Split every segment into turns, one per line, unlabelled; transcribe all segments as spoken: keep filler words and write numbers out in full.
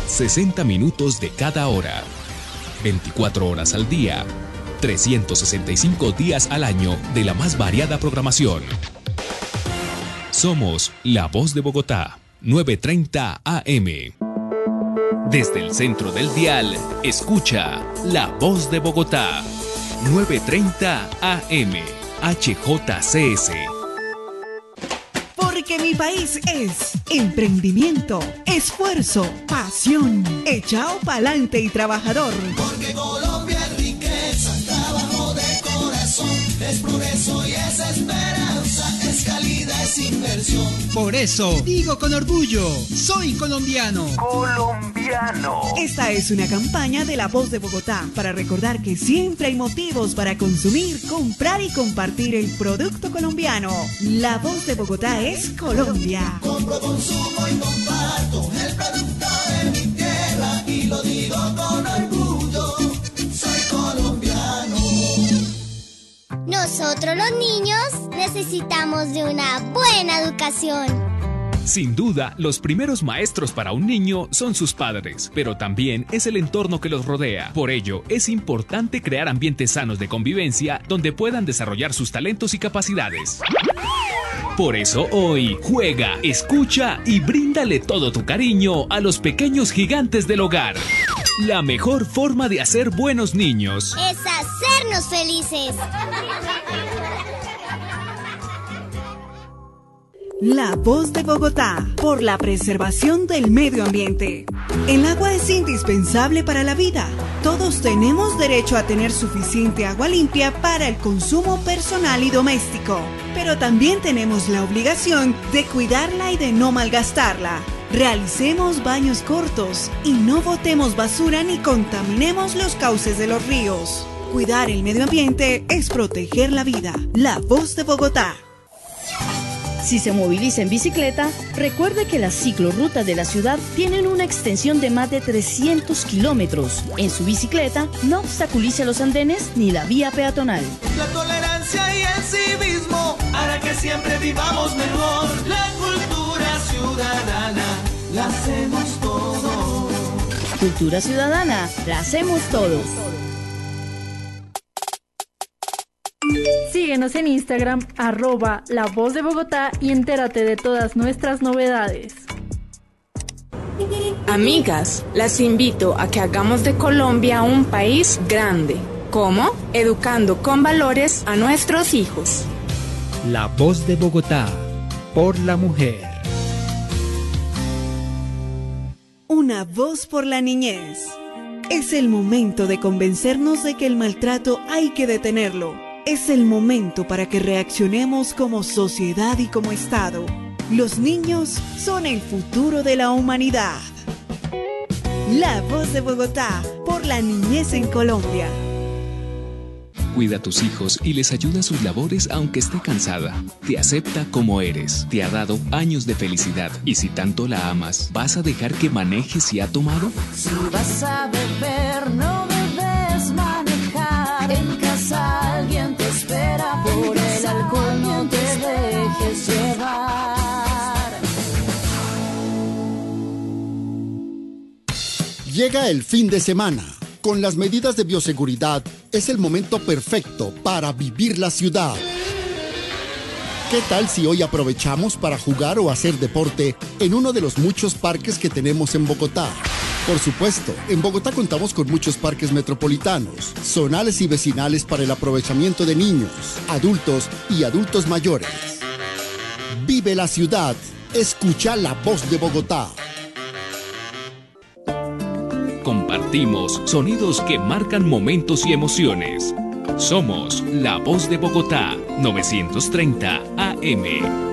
sesenta minutos de cada hora. veinticuatro horas al día. trescientos sesenta y cinco días al año de la más variada programación. Somos La Voz de Bogotá, novecientos treinta A M. Desde el centro del dial, escucha La Voz de Bogotá, novecientos treinta A M, H J C S.
Porque mi país es emprendimiento, esfuerzo, pasión, echado pa'lante y trabajador.
Porque Colombia es riqueza, trabajo de corazón, es progreso y es esperanza, es calidad, es inversión.
Por eso digo con orgullo, soy colombiano.
Colombiano. Esta es una campaña de La Voz de Bogotá para recordar que siempre hay motivos para consumir, comprar y compartir el producto colombiano. La Voz de Bogotá es Colombia.
Compro, consumo y comparto el producto de mi tierra y lo digo con orgullo, soy colombiano.
Nosotros los niños necesitamos de una buena educación.
Sin duda, los primeros maestros para un niño son sus padres, pero también es el entorno que los rodea. Por ello, es importante crear ambientes sanos de convivencia donde puedan desarrollar sus talentos y capacidades. Por eso hoy, juega, escucha y bríndale todo tu cariño a los pequeños gigantes del hogar. La mejor forma de hacer buenos niños
es hacernos felices.
La Voz de Bogotá, por la preservación del medio ambiente. El agua es indispensable para la vida. Todos tenemos derecho a tener suficiente agua limpia para el consumo personal y doméstico. Pero también tenemos la obligación de cuidarla y de no malgastarla. Realicemos baños cortos y no botemos basura ni contaminemos los cauces de los ríos. Cuidar el medio ambiente es proteger la vida. La Voz de Bogotá.
Si se moviliza en bicicleta, recuerde que las ciclorrutas de la ciudad tienen una extensión de más de trescientos kilómetros. En su bicicleta, no obstaculice los andenes ni la vía peatonal.
La tolerancia y el civismo hará que siempre vivamos mejor. La cultura ciudadana la hacemos todos.
Cultura ciudadana, la hacemos todos.
Síguenos en Instagram, arroba La Voz de Bogotá y entérate de todas nuestras novedades.
Amigas, las invito a que hagamos de Colombia un país grande. ¿Cómo? Educando con valores a nuestros hijos.
La Voz de Bogotá, por la mujer.
Una voz por la niñez. Es el momento de convencernos de que el maltrato hay que detenerlo. Es el momento para que reaccionemos como sociedad y como Estado. Los niños son el futuro de la humanidad. La Voz de Bogotá, por la niñez en Colombia.
Cuida a tus hijos y les ayuda a sus labores aunque esté cansada. Te acepta como eres. Te ha dado años de felicidad. Y si tanto la amas, ¿vas a dejar que maneje si ha tomado?
Si vas a beber, no debes manejar. En casa alguien te espera. Por el alcohol no te dejes llevar.
Llega el fin de semana. Con las medidas de bioseguridad, es el momento perfecto para vivir la ciudad. ¿Qué tal si hoy aprovechamos para jugar o hacer deporte en uno de los muchos parques que tenemos en Bogotá? Por supuesto, en Bogotá contamos con muchos parques metropolitanos, zonales y vecinales para el aprovechamiento de niños, adultos y adultos mayores. Vive la ciudad, escucha La Voz de Bogotá.
Compartimos sonidos que marcan momentos y emociones. Somos La Voz de Bogotá, novecientos treinta A M.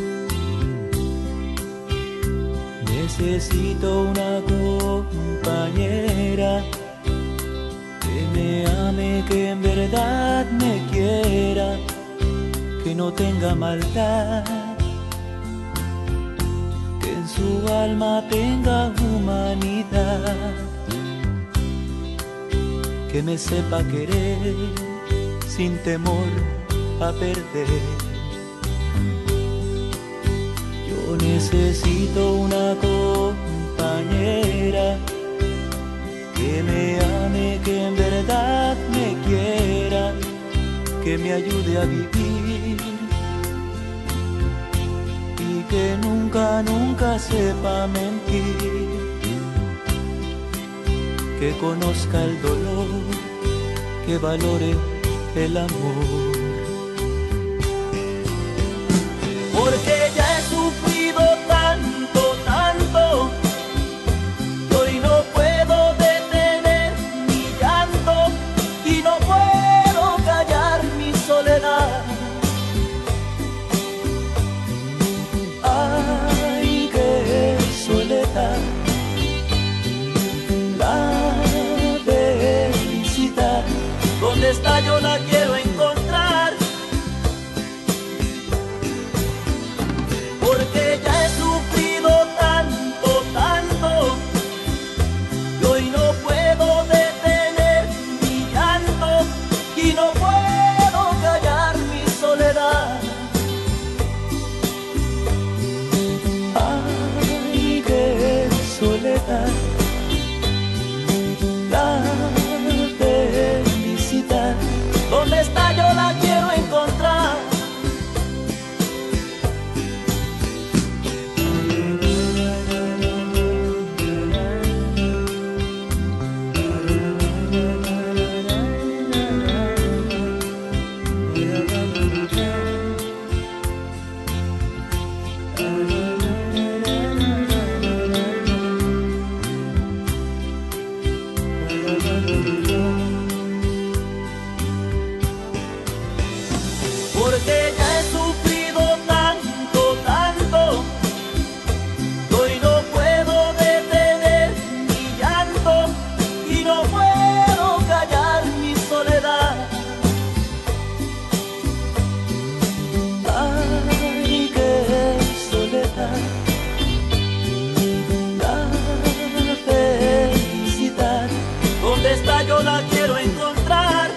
Necesito una compañía me ame, que en verdad me quiera, que no tenga maldad, que en su alma tenga humanidad, que me sepa querer sin temor a perder. Yo necesito una compañera que me ame, que en verdad me quiera, que me ayude a vivir y que nunca, nunca sepa mentir, que conozca el dolor, que valore el amor. Porque ya he sufrido tanto, tanto, que hoy no puedo detener mi llanto y no puedo callar mi soledad. Ay, qué soledad, la felicidad, ¿dónde está? Yo la quiero encontrar. Porque ya he sufrido tanto, tanto, que hoy no puedo detener mi llanto y no puedo callar mi soledad. Ay, qué soledad, la felicidad, ¿dónde está? Yo la quiero encontrar. Porque ya he sufrido tanto, tanto, que hoy no puedo detener mi llanto y no puedo callar mi soledad. Ay, qué soledad, la felicidad, ¿dónde está? Yo la quiero encontrar.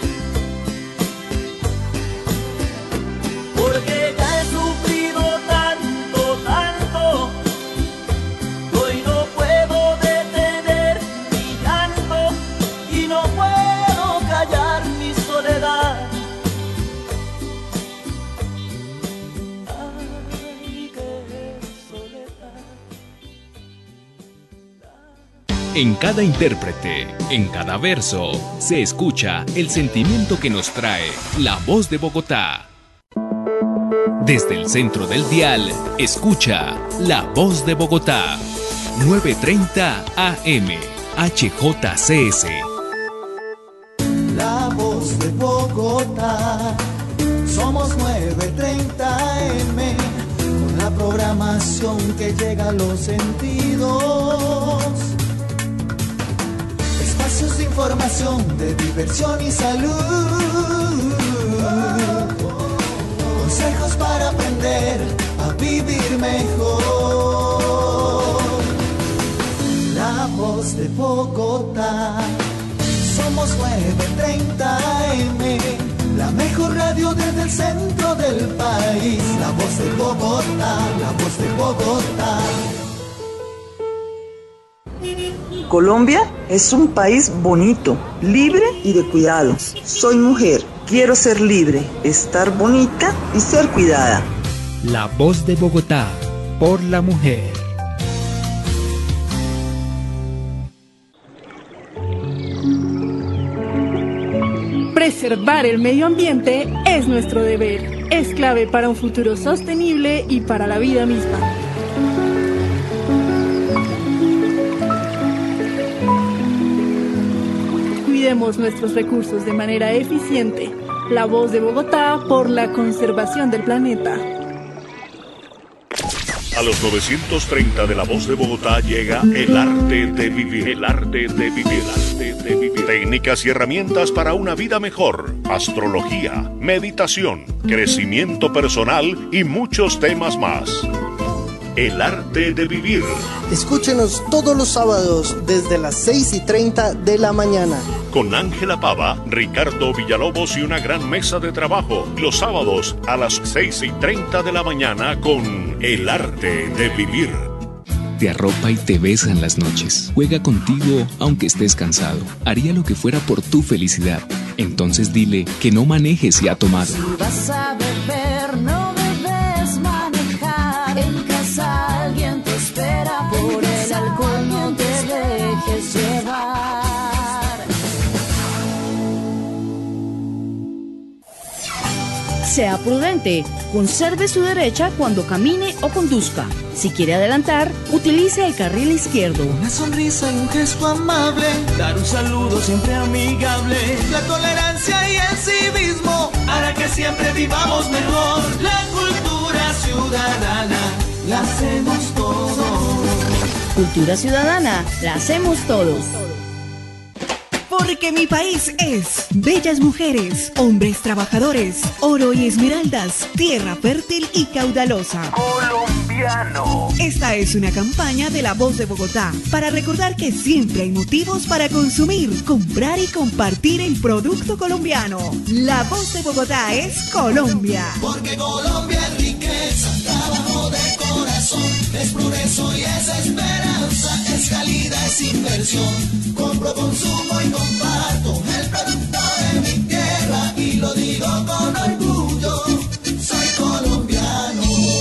Porque ya he sufrido tanto, tanto, que hoy no puedo detener mi llanto y no puedo callar mi soledad. Ay, qué soledad.
En cada intérprete, en cada verso, se escucha el sentimiento que nos trae la voz de Bogotá. Desde el centro del dial, escucha La Voz de Bogotá, nueve treinta A M, H J C S.
La Voz de Bogotá, somos nueve treinta A M, con la programación que llega a los sentidos. Espacios de información, de diversión y salud. Consejos para aprender a vivir mejor. La Voz de Bogotá, somos nueve treinta A M, la mejor radio desde el centro del país. La Voz de Bogotá, la Voz de Bogotá.
Colombia es un país bonito, libre y de cuidados. Soy mujer, quiero ser libre, estar bonita y ser cuidada.
La Voz de Bogotá, por la mujer.
Preservar el medio ambiente es nuestro deber. Es clave para un futuro sostenible y para la vida misma. Cuidemos nuestros recursos de manera eficiente. La Voz de Bogotá por la conservación del planeta.
A los novecientos treinta de La Voz de Bogotá llega El Arte de Vivir. El Arte de Vivir. El Arte de Vivir. Técnicas y herramientas para una vida mejor. Astrología, meditación, crecimiento personal y muchos temas más. El Arte de Vivir.
Escúchenos todos los sábados desde las seis y treinta de la mañana.
Con Ángela Pava, Ricardo Villalobos y una gran mesa de trabajo. Los sábados a las seis y treinta de la mañana con El Arte de Vivir.
Te arropa y te besa en las noches. Juega contigo aunque estés cansado. Haría lo que fuera por tu felicidad. Entonces dile que no manejes si ha tomado.
Si vas a beber, no debes manejar. En casa alguien te espera. Por el alcohol no te dejes llevar.
Sea prudente, conserve su derecha cuando camine o conduzca. Si quiere adelantar, utilice el carril izquierdo.
Una sonrisa y un gesto amable, dar un saludo siempre amigable. La tolerancia y el civismo hará que siempre vivamos mejor. La cultura ciudadana la hacemos todos.
Cultura ciudadana, la hacemos todos.
Porque mi país es bellas mujeres, hombres trabajadores, oro y esmeraldas, tierra fértil y caudalosa.
Colombiano.
Esta es una campaña de La Voz de Bogotá para recordar que siempre hay motivos para consumir, comprar y compartir el producto colombiano. La Voz de Bogotá es Colombia.
Porque Colombia es riqueza, trabajo de corazón, es progreso y es esperanza, es calidad, es inversión. Compro, consumo y comparto el producto de mi tierra y lo digo con orgullo, soy colombiano.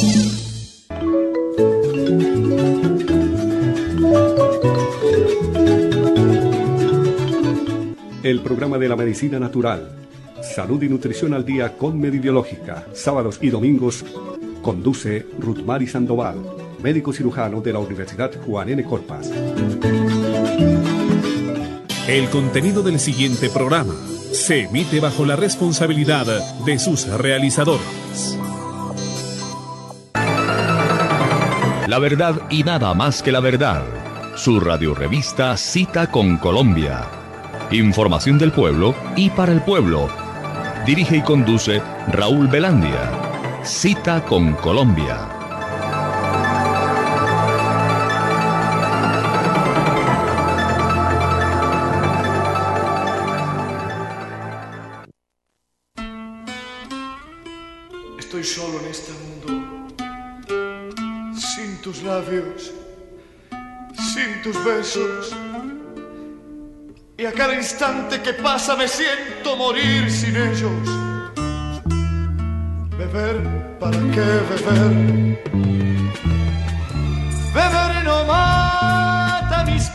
El programa de la medicina natural, salud y nutrición al día con Medibiológica, sábados y domingos, conduce Ruthmari Sandoval, médico cirujano de la Universidad Juan N. Corpas.
El contenido del siguiente programa se emite bajo la responsabilidad de sus realizadores.
La verdad y nada más que la verdad. Su radiorevista Cita con Colombia. Información del pueblo y para el pueblo. Dirige y conduce Raúl Velandia. Cita con Colombia.
Estoy solo en este mundo, sin tus labios, sin tus besos. Y a cada instante que pasa me siento morir sin ellos. Beber, ¿para qué beber? Beber no mata mis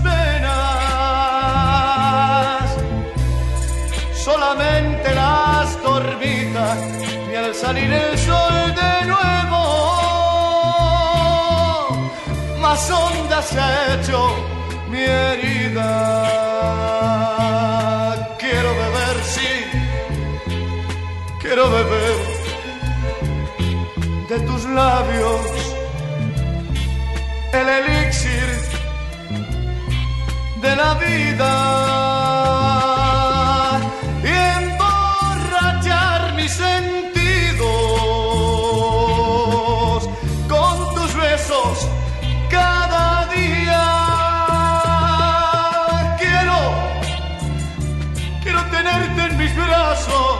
penas, solamente las dormita. Y al salir el sol de nuevo, más honda se ha hecho mi herida. Quiero beber, sí, quiero beber de tus labios el elixir de la vida y emborrachar mis sentidos con tus besos cada día. Quiero, quiero tenerte en mis brazos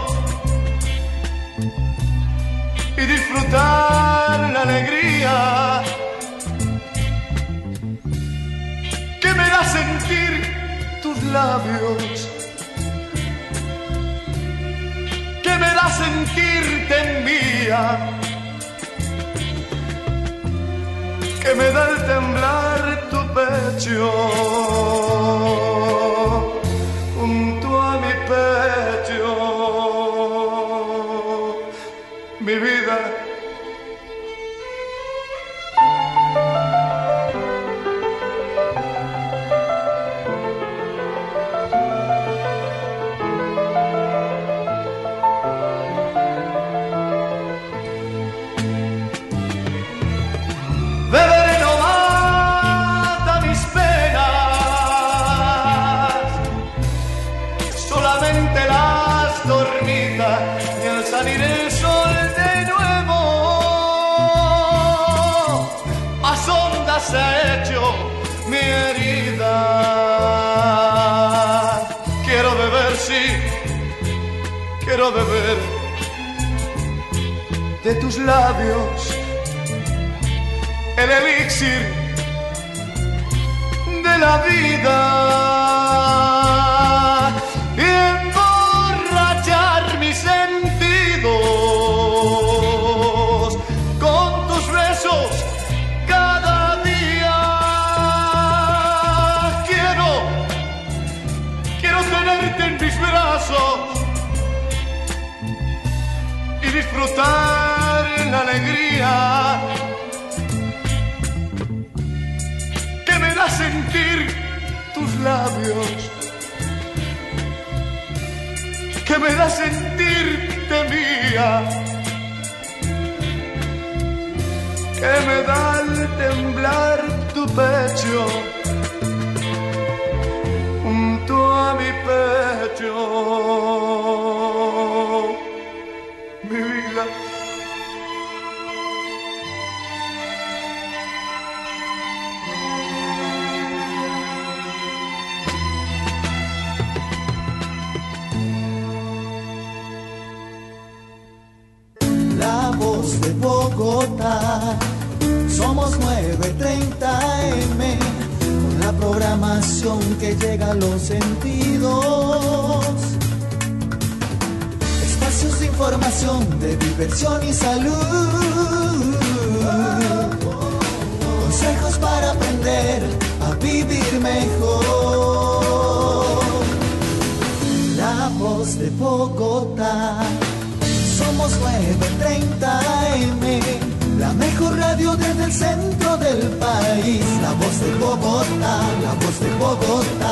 y disfrutar la alegría que me da sentir tus labios, que me da sentirte mía, que me da el temblar tu pecho junto a mi pecho, mi vida.
quiero beber de tus labios el elixir de la vida y emborrachar mis sentidos con tus besos cada día. Quiero, quiero tenerte en mis brazos y disfrutar la alegría que me da sentir tus labios, que me da sentirte mía, que me da al temblar tu pecho junto a mi pecho, mi vida.
La voz de Bogotá, somos nueve treinta eme, con la programación que llega a los sentidos. Espacios de información, de diversión y salud. Consejos para aprender a vivir mejor. La voz de Bogotá. Somos nueve treinta eme, la mejor radio desde el centro del país. La voz de Bogotá, la voz de Bogotá.